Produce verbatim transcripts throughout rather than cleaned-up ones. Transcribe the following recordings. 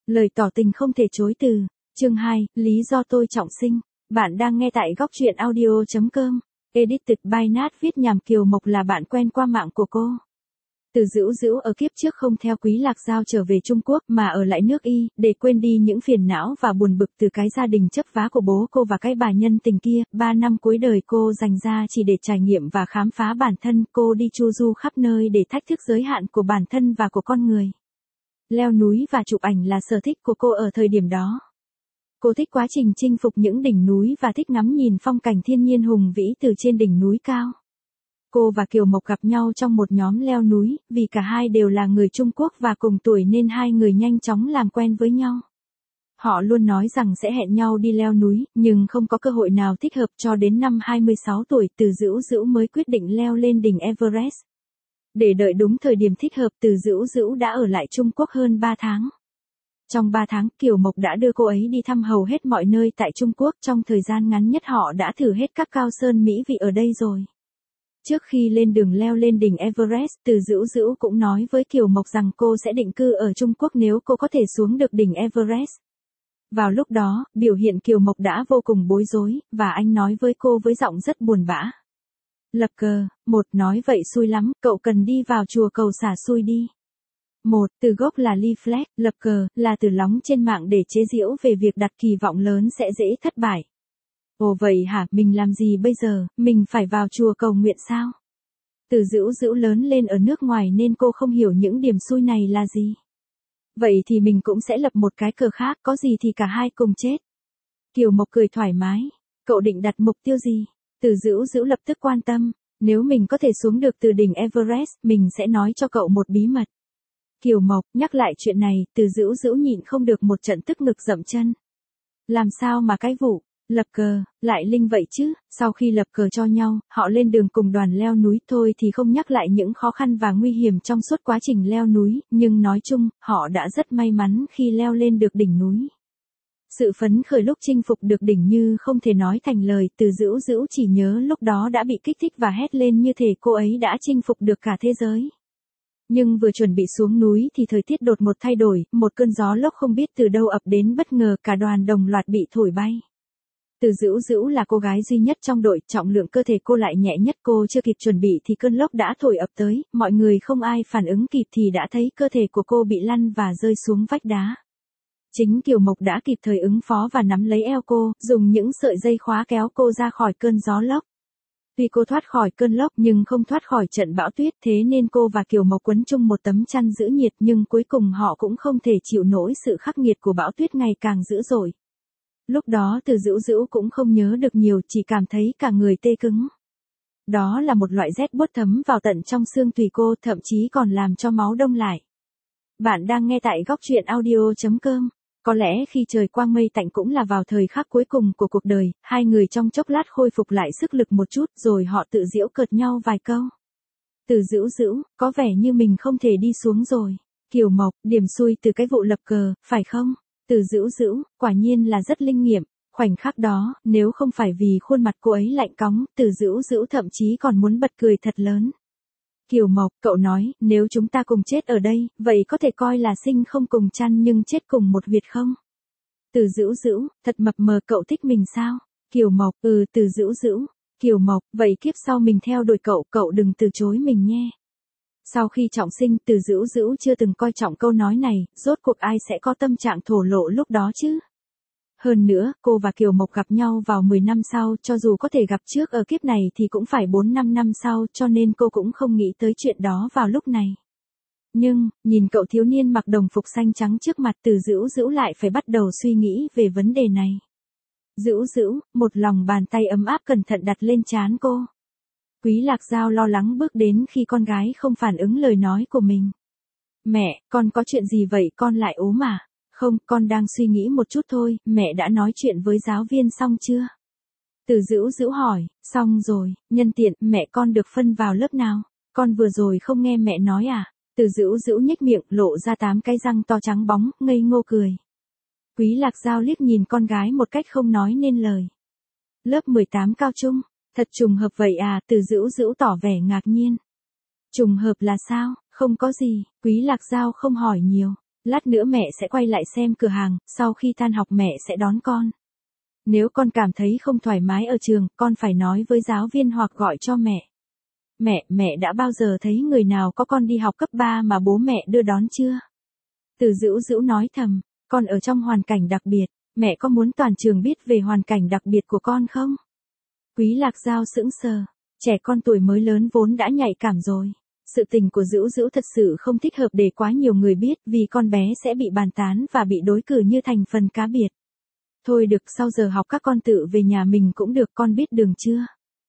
Lời tỏ tình không thể chối từ. Chương hai, lý do tôi trọng sinh. Bạn đang nghe tại góc truyện audio chấm com. Edited by Nat viết nhằm Kiều Mộc là bạn quen qua mạng của cô. Từ Dữu Dữu ở kiếp trước không theo Quý Lạc Giao trở về Trung Quốc mà ở lại nước Y, để quên đi những phiền não và buồn bực từ cái gia đình chấp vá của bố cô và cái bà nhân tình kia. Ba năm cuối đời cô dành ra chỉ để trải nghiệm và khám phá bản thân. Cô đi chu du khắp nơi để thách thức giới hạn của bản thân và của con người. Leo núi và chụp ảnh là sở thích của cô ở thời điểm đó. Cô thích quá trình chinh phục những đỉnh núi và thích ngắm nhìn phong cảnh thiên nhiên hùng vĩ từ trên đỉnh núi cao. Cô và Kiều Mộc gặp nhau trong một nhóm leo núi, vì cả hai đều là người Trung Quốc và cùng tuổi nên hai người nhanh chóng làm quen với nhau. Họ luôn nói rằng sẽ hẹn nhau đi leo núi, nhưng không có cơ hội nào thích hợp cho đến năm hai mươi sáu tuổi Từ Dữu Dữu mới quyết định leo lên đỉnh Everest. Để đợi đúng thời điểm thích hợp Từ Dữu Dữu đã ở lại Trung Quốc hơn ba tháng. Trong ba tháng, Kiều Mộc đã đưa cô ấy đi thăm hầu hết mọi nơi tại Trung Quốc. Trong thời gian ngắn nhất họ đã thử hết các cao sơn mỹ vị ở đây rồi. Trước khi lên đường leo lên đỉnh Everest, Từ Dữu Dữu cũng nói với Kiều Mộc rằng cô sẽ định cư ở Trung Quốc nếu cô có thể xuống được đỉnh Everest. Vào lúc đó, biểu hiện Kiều Mộc đã vô cùng bối rối, và anh nói với cô với giọng rất buồn bã. Lập cờ, một nói vậy xui lắm, cậu cần đi vào chùa cầu xả xui đi. Một, từ gốc là leaflet, lập cờ, là từ lóng trên mạng để chế giễu về việc đặt kỳ vọng lớn sẽ dễ thất bại. Ồ vậy hả, mình làm gì bây giờ, mình phải vào chùa cầu nguyện sao? Từ Dữu Dữu lớn lên ở nước ngoài nên cô không hiểu những điểm xui này là gì. Vậy thì mình cũng sẽ lập một cái cờ khác, có gì thì cả hai cùng chết. Kiều Mộc cười thoải mái. Cậu định đặt mục tiêu gì? Từ Dữu Dữu lập tức quan tâm. Nếu mình có thể xuống được từ đỉnh Everest, mình sẽ nói cho cậu một bí mật. Kiều Mộc nhắc lại chuyện này, Từ Dữu Dữu nhịn không được một trận tức ngực dậm chân. Làm sao mà cái vụ lập cờ lại linh vậy chứ? Sau khi lập cờ cho nhau, họ lên đường cùng đoàn leo núi. Thôi thì không nhắc lại những khó khăn và nguy hiểm trong suốt quá trình leo núi, nhưng nói chung, họ đã rất may mắn khi leo lên được đỉnh núi. Sự phấn khởi lúc chinh phục được đỉnh như không thể nói thành lời. Từ Dữu Dữu chỉ nhớ lúc đó đã bị kích thích và hét lên như thể cô ấy đã chinh phục được cả thế giới. Nhưng vừa chuẩn bị xuống núi thì thời tiết đột một thay đổi, một cơn gió lốc không biết từ đâu ập đến bất ngờ, cả đoàn đồng loạt bị thổi bay. Từ Dữu Dữu là cô gái duy nhất trong đội, trọng lượng cơ thể cô lại nhẹ nhất, cô chưa kịp chuẩn bị thì cơn lốc đã thổi ập tới, mọi người không ai phản ứng kịp thì đã thấy cơ thể của cô bị lăn và rơi xuống vách đá. Chính Kiều Mộc đã kịp thời ứng phó và nắm lấy eo cô, dùng những sợi dây khóa kéo cô ra khỏi cơn gió lốc. Tuy cô thoát khỏi cơn lốc nhưng không thoát khỏi trận bão tuyết, thế nên cô và Kiều Mộc quấn chung một tấm chăn giữ nhiệt, nhưng cuối cùng họ cũng không thể chịu nổi sự khắc nghiệt của bão tuyết ngày càng dữ dội. Lúc đó Từ Dữu Dữu cũng không nhớ được nhiều, chỉ cảm thấy cả người tê cứng. Đó là một loại rét buốt thấm vào tận trong xương tủy cô, thậm chí còn làm cho máu đông lại. Bạn đang nghe tại góc truyện audio chấm com. Có lẽ khi trời quang mây tạnh cũng là vào thời khắc cuối cùng của cuộc đời, hai người trong chốc lát khôi phục lại sức lực một chút rồi họ tự giễu cợt nhau vài câu. Từ Dữu Dữu, có vẻ như mình không thể đi xuống rồi. Kiều Mộc, điểm xui từ cái vụ lập cờ, phải không? Từ Dữu Dữu, quả nhiên là rất linh nghiệm. Khoảnh khắc đó, nếu không phải vì khuôn mặt cô ấy lạnh cóng, Từ Dữu Dữu thậm chí còn muốn bật cười thật lớn. Kiều Mộc, cậu nói, nếu chúng ta cùng chết ở đây, vậy có thể coi là sinh không cùng chăn nhưng chết cùng một huyệt không? Từ Dữu Dữu, thật mập mờ, cậu thích mình sao? Kiều Mộc, ừ. Từ Dữu Dữu, Kiều Mộc, vậy kiếp sau mình theo đuổi cậu, cậu đừng từ chối mình nhé. Sau khi trọng sinh, Từ Dữu Dữu chưa từng coi trọng câu nói này, rốt cuộc ai sẽ có tâm trạng thổ lộ lúc đó chứ? Hơn nữa, cô và Kiều Mộc gặp nhau vào mười năm sau, cho dù có thể gặp trước ở kiếp này thì cũng phải bốn năm năm sau, cho nên cô cũng không nghĩ tới chuyện đó vào lúc này. Nhưng, nhìn cậu thiếu niên mặc đồng phục xanh trắng trước mặt, Từ Dữu Dữu lại phải bắt đầu suy nghĩ về vấn đề này. Dữu Dữu, một lòng bàn tay ấm áp cẩn thận đặt lên trán cô. Quý Lạc Giao lo lắng bước đến khi con gái không phản ứng lời nói của mình. Mẹ, con có chuyện gì vậy, con lại ốm à? Không, con đang suy nghĩ một chút thôi. Mẹ đã nói chuyện với giáo viên xong chưa? Từ Dữu Dữu hỏi. Xong rồi, nhân tiện, mẹ con được phân vào lớp nào? Con vừa rồi không nghe mẹ nói à? Từ Dữu Dữu nhếch miệng, lộ ra tám cái răng to trắng bóng, ngây ngô cười. Quý Lạc Giao liếc nhìn con gái một cách không nói nên lời. Lớp mười tám cao trung, thật trùng hợp vậy à? Từ Dữu Dữu tỏ vẻ ngạc nhiên. Trùng hợp là sao? Không có gì, Quý Lạc Giao không hỏi nhiều. Lát nữa mẹ sẽ quay lại xem cửa hàng, sau khi tan học mẹ sẽ đón con. Nếu con cảm thấy không thoải mái ở trường, con phải nói với giáo viên hoặc gọi cho mẹ. Mẹ, mẹ đã bao giờ thấy người nào có con đi học cấp ba mà bố mẹ đưa đón chưa? Từ Dữu Dữu nói thầm, con ở trong hoàn cảnh đặc biệt, mẹ có muốn toàn trường biết về hoàn cảnh đặc biệt của con không? Quý Lạc Giao sững sờ, trẻ con tuổi mới lớn vốn đã nhạy cảm rồi. Sự tình của Dữu Dữu thật sự không thích hợp để quá nhiều người biết vì con bé sẽ bị bàn tán và bị đối xử như thành phần cá biệt. Thôi được, sau giờ học các con tự về nhà mình cũng được, con biết đường chưa?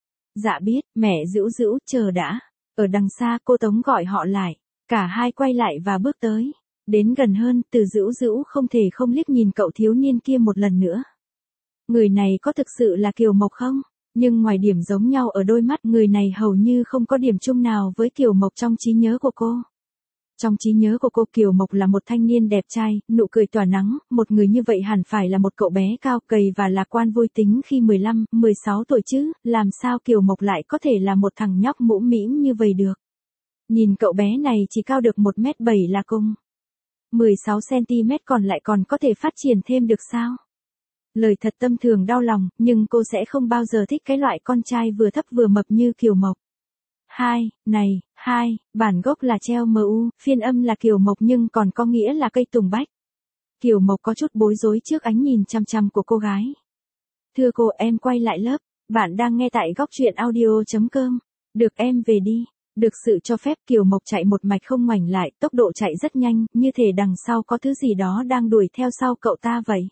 Dạ biết, mẹ. Dữu Dữu, chờ đã. Ở đằng xa cô Tống gọi họ lại. Cả hai quay lại và bước tới. Đến gần hơn, Từ Dữu Dữu không thể không liếc nhìn cậu thiếu niên kia một lần nữa. Người này có thực sự là Kiều Mộc không? Nhưng ngoài điểm giống nhau ở đôi mắt, người này hầu như không có điểm chung nào với Kiều Mộc trong trí nhớ của cô. Trong trí nhớ của cô, Kiều Mộc là một thanh niên đẹp trai, nụ cười tỏa nắng, một người như vậy hẳn phải là một cậu bé cao gầy và lạc quan vui tính khi mười lăm, mười sáu tuổi chứ, làm sao Kiều Mộc lại có thể là một thằng nhóc mũm mĩm như vậy được. Nhìn cậu bé này chỉ cao được một mét bảy là cùng. mười sáu xăng-ti-mét còn lại còn có thể phát triển thêm được sao? Lời thật tâm thường đau lòng, nhưng cô sẽ không bao giờ thích cái loại con trai vừa thấp vừa mập như Kiều Mộc. Hai, này, hai, bản gốc là treo mu, phiên âm là Kiều Mộc nhưng còn có nghĩa là cây tùng bách. Kiều Mộc có chút bối rối trước ánh nhìn chăm chăm của cô gái. Thưa cô, em quay lại lớp, bạn đang nghe tại góc truyện audio chấm com. Được, em về đi. Được sự cho phép, Kiều Mộc chạy một mạch không ngoảnh lại, tốc độ chạy rất nhanh, như thể đằng sau có thứ gì đó đang đuổi theo sau cậu ta vậy.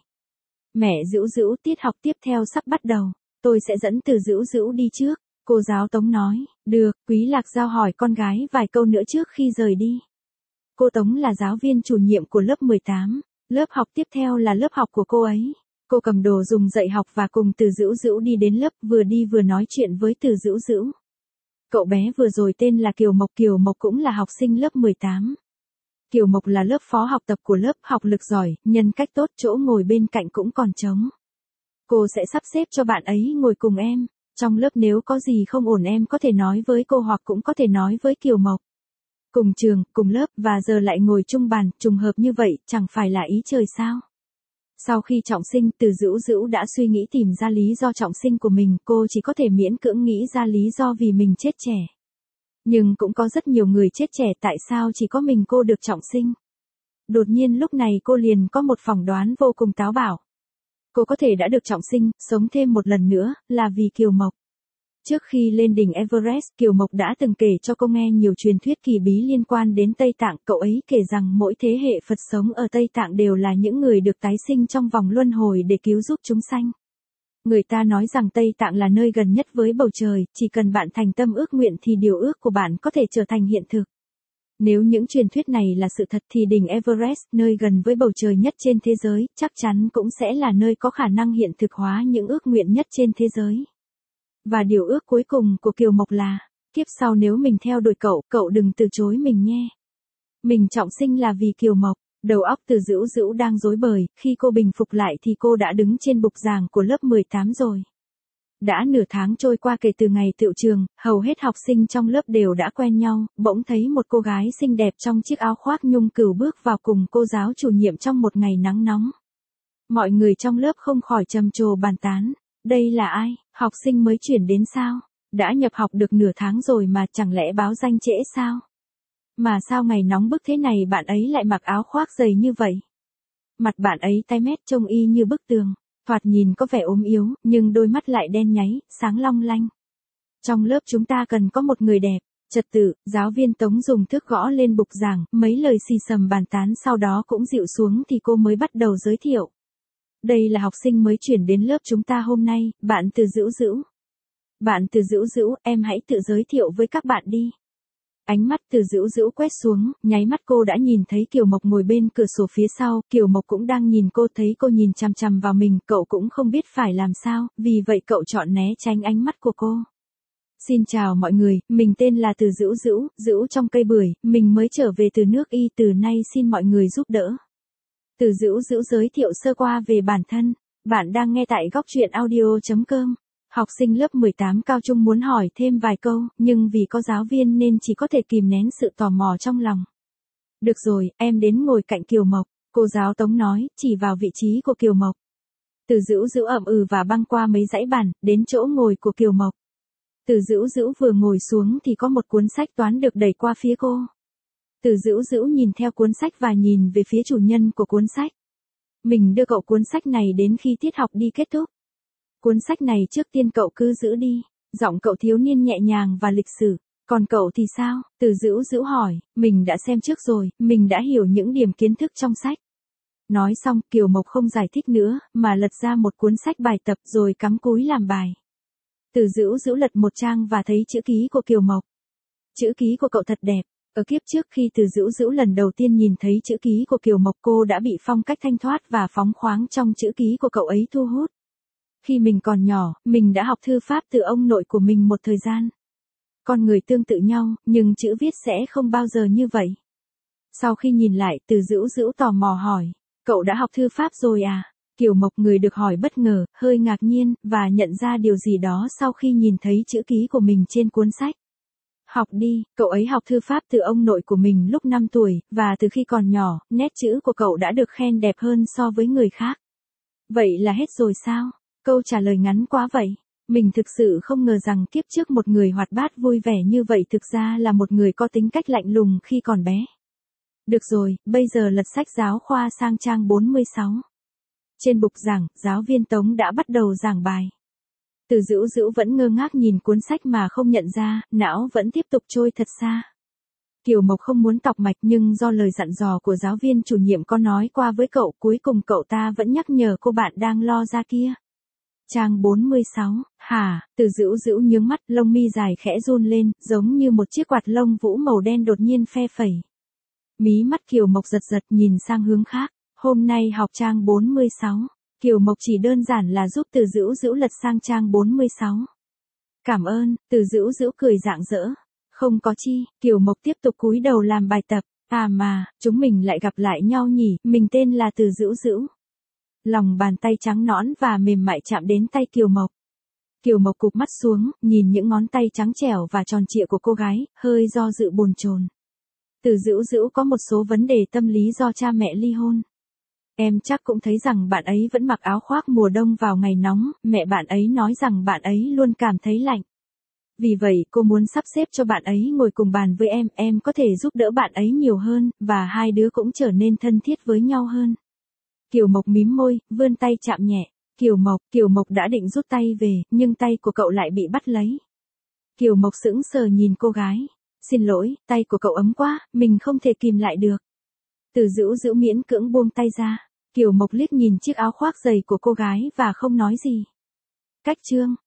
Mẹ Dữu Dữu, tiết học tiếp theo sắp bắt đầu, tôi sẽ dẫn Từ Dữu Dữu đi trước. Cô giáo Tống nói, được. Quý Lạc Giao hỏi con gái vài câu nữa trước khi rời đi. Cô Tống là giáo viên chủ nhiệm của lớp mười tám, lớp học tiếp theo là lớp học của cô ấy. Cô cầm đồ dùng dạy học và cùng Từ Dữu Dữu đi đến lớp, vừa đi vừa nói chuyện với Từ Dữu Dữu. Cậu bé vừa rồi tên là Kiều Mộc, Kiều Mộc cũng là học sinh lớp mười tám. Kiều Mộc là lớp phó học tập của lớp, học lực giỏi, nhân cách tốt, chỗ ngồi bên cạnh cũng còn trống. Cô sẽ sắp xếp cho bạn ấy ngồi cùng em. Trong lớp nếu có gì không ổn em có thể nói với cô hoặc cũng có thể nói với Kiều Mộc. Cùng trường, cùng lớp và giờ lại ngồi chung bàn, trùng hợp như vậy, chẳng phải là ý trời sao? Sau khi trọng sinh, Từ Dữu Dữu đã suy nghĩ tìm ra lý do trọng sinh của mình, cô chỉ có thể miễn cưỡng nghĩ ra lý do vì mình chết trẻ. Nhưng cũng có rất nhiều người chết trẻ, tại sao chỉ có mình cô được trọng sinh? Đột nhiên lúc này cô liền có một phỏng đoán vô cùng táo bạo. Cô có thể đã được trọng sinh, sống thêm một lần nữa, là vì Kiều Mộc. Trước khi lên đỉnh Everest, Kiều Mộc đã từng kể cho cô nghe nhiều truyền thuyết kỳ bí liên quan đến Tây Tạng. Cậu ấy kể rằng mỗi thế hệ Phật sống ở Tây Tạng đều là những người được tái sinh trong vòng luân hồi để cứu giúp chúng sanh. Người ta nói rằng Tây Tạng là nơi gần nhất với bầu trời, chỉ cần bạn thành tâm ước nguyện thì điều ước của bạn có thể trở thành hiện thực. Nếu những truyền thuyết này là sự thật thì đỉnh Everest, nơi gần với bầu trời nhất trên thế giới, chắc chắn cũng sẽ là nơi có khả năng hiện thực hóa những ước nguyện nhất trên thế giới. Và điều ước cuối cùng của Kiều Mộc là, kiếp sau nếu mình theo đuổi cậu, cậu đừng từ chối mình nhé. Mình trọng sinh là vì Kiều Mộc. Đầu óc Từ Dữu Dữu đang rối bời, khi cô bình phục lại thì cô đã đứng trên bục giảng của lớp mười tám rồi. Đã nửa tháng trôi qua kể từ ngày tựu trường, hầu hết học sinh trong lớp đều đã quen nhau, bỗng thấy một cô gái xinh đẹp trong chiếc áo khoác nhung cửu bước vào cùng cô giáo chủ nhiệm trong một ngày nắng nóng. Mọi người trong lớp không khỏi trầm trồ bàn tán, đây là ai, học sinh mới chuyển đến sao? Đã nhập học được nửa tháng rồi mà chẳng lẽ báo danh trễ sao? Mà sao ngày nóng bức thế này bạn ấy lại mặc áo khoác dày như vậy? Mặt bạn ấy tái mét trông y như bức tường, thoạt nhìn có vẻ ốm yếu, nhưng đôi mắt lại đen nháy, sáng long lanh. Trong lớp chúng ta cần có một người đẹp. Trật tự, giáo viên Tống dùng thước gõ lên bục giảng, mấy lời xì xầm bàn tán sau đó cũng dịu xuống thì cô mới bắt đầu giới thiệu. Đây là học sinh mới chuyển đến lớp chúng ta hôm nay, bạn Từ Dữu Dữu. Bạn Từ Dữu Dữu, em hãy tự giới thiệu với các bạn đi. Ánh mắt Từ Dữu Dữu quét xuống, nháy mắt cô đã nhìn thấy Kiều Mộc ngồi bên cửa sổ phía sau, Kiều Mộc cũng đang nhìn cô, thấy cô nhìn chằm chằm vào mình, cậu cũng không biết phải làm sao, vì vậy cậu chọn né tránh ánh mắt của cô. Xin chào mọi người, mình tên là Từ Dữu Dữu, Dữu trong cây bưởi, mình mới trở về từ nước Y, từ nay xin mọi người giúp đỡ. Từ Dữu Dữu giới thiệu sơ qua về bản thân, bạn đang nghe tại góc truyện audio chấm com. Học sinh lớp mười tám cao trung muốn hỏi thêm vài câu, nhưng vì có giáo viên nên chỉ có thể kìm nén sự tò mò trong lòng. Được rồi, em đến ngồi cạnh Kiều Mộc, cô giáo Tống nói, chỉ vào vị trí của Kiều Mộc. Từ Dữu Dữu ậm ừ và băng qua mấy dãy bàn, đến chỗ ngồi của Kiều Mộc. Từ Dữu Dữu vừa ngồi xuống thì có một cuốn sách toán được đẩy qua phía cô. Từ Dữu Dữu nhìn theo cuốn sách và nhìn về phía chủ nhân của cuốn sách. Mình đưa cậu cuốn sách này đến khi tiết học đi kết thúc. Cuốn sách này trước tiên cậu cứ giữ đi. Giọng cậu thiếu niên nhẹ nhàng và lịch sử. Còn cậu thì sao? Từ Dữu Dữu hỏi, mình đã xem trước rồi, mình đã hiểu những điểm kiến thức trong sách. Nói xong, Kiều Mộc không giải thích nữa, mà lật ra một cuốn sách bài tập rồi cắm cúi làm bài. Từ Dữu Dữu lật một trang và thấy chữ ký của Kiều Mộc. Chữ ký của cậu thật đẹp. Ở kiếp trước khi Từ Dữu Dữu lần đầu tiên nhìn thấy chữ ký của Kiều Mộc, cô đã bị phong cách thanh thoát và phóng khoáng trong chữ ký của cậu ấy thu hút. Khi mình còn nhỏ, mình đã học thư pháp từ ông nội của mình một thời gian. Con người tương tự nhau, nhưng chữ viết sẽ không bao giờ như vậy. Sau khi nhìn lại, Từ Dữu Dữu tò mò hỏi, cậu đã học thư pháp rồi à? Kiều Mộc, người được hỏi, bất ngờ, hơi ngạc nhiên, và nhận ra điều gì đó sau khi nhìn thấy chữ ký của mình trên cuốn sách. Học đi, cậu ấy học thư pháp từ ông nội của mình lúc năm tuổi, và từ khi còn nhỏ, nét chữ của cậu đã được khen đẹp hơn so với người khác. Vậy là hết rồi sao? Câu trả lời ngắn quá vậy. Mình thực sự không ngờ rằng kiếp trước một người hoạt bát vui vẻ như vậy thực ra là một người có tính cách lạnh lùng khi còn bé. Được rồi, bây giờ lật sách giáo khoa sang trang bốn mươi sáu. Trên bục giảng, giáo viên Tống đã bắt đầu giảng bài. Từ Dữu Dữu vẫn ngơ ngác nhìn cuốn sách mà không nhận ra, não vẫn tiếp tục trôi thật xa. Kiều Mộc không muốn tọc mạch, nhưng do lời dặn dò của giáo viên chủ nhiệm có nói qua với cậu, cuối cùng cậu ta vẫn nhắc nhở cô bạn đang lo ra kia. Trang bốn mươi sáu, hả? Từ Dữu Dữu nhướng mắt, lông mi dài khẽ run lên, giống như một chiếc quạt lông vũ màu đen đột nhiên phe phẩy. Mí mắt Kiều Mộc giật giật, nhìn sang hướng khác. Hôm nay học trang bốn mươi sáu. Kiều Mộc chỉ đơn giản là giúp Từ Dữu Dữu lật sang trang bốn mươi sáu. Cảm ơn, Từ Dữu Dữu cười rạng rỡ. Không có chi, Kiều Mộc tiếp tục cúi đầu làm bài tập. À mà, chúng mình lại gặp lại nhau nhỉ, mình tên là Từ Dữu Dữu. Lòng bàn tay trắng nõn và mềm mại chạm đến tay Kiều Mộc. Kiều Mộc cụp mắt xuống, nhìn những ngón tay trắng trẻo và tròn trịa của cô gái, hơi do dự bồn chồn. Từ Dữu Dữu có một số vấn đề tâm lý do cha mẹ ly hôn. Em chắc cũng thấy rằng bạn ấy vẫn mặc áo khoác mùa đông vào ngày nóng, mẹ bạn ấy nói rằng bạn ấy luôn cảm thấy lạnh. Vì vậy cô muốn sắp xếp cho bạn ấy ngồi cùng bàn với em, em có thể giúp đỡ bạn ấy nhiều hơn, và hai đứa cũng trở nên thân thiết với nhau hơn. Kiều Mộc mím môi, vươn tay chạm nhẹ. Kiều Mộc, Kiều Mộc đã định rút tay về, nhưng tay của cậu lại bị bắt lấy. Kiều Mộc sững sờ nhìn cô gái. Xin lỗi, tay của cậu ấm quá, mình không thể kìm lại được. Từ Dữu Dữu miễn cưỡng buông tay ra. Kiều Mộc liếc nhìn chiếc áo khoác dày của cô gái và không nói gì. Cách chương.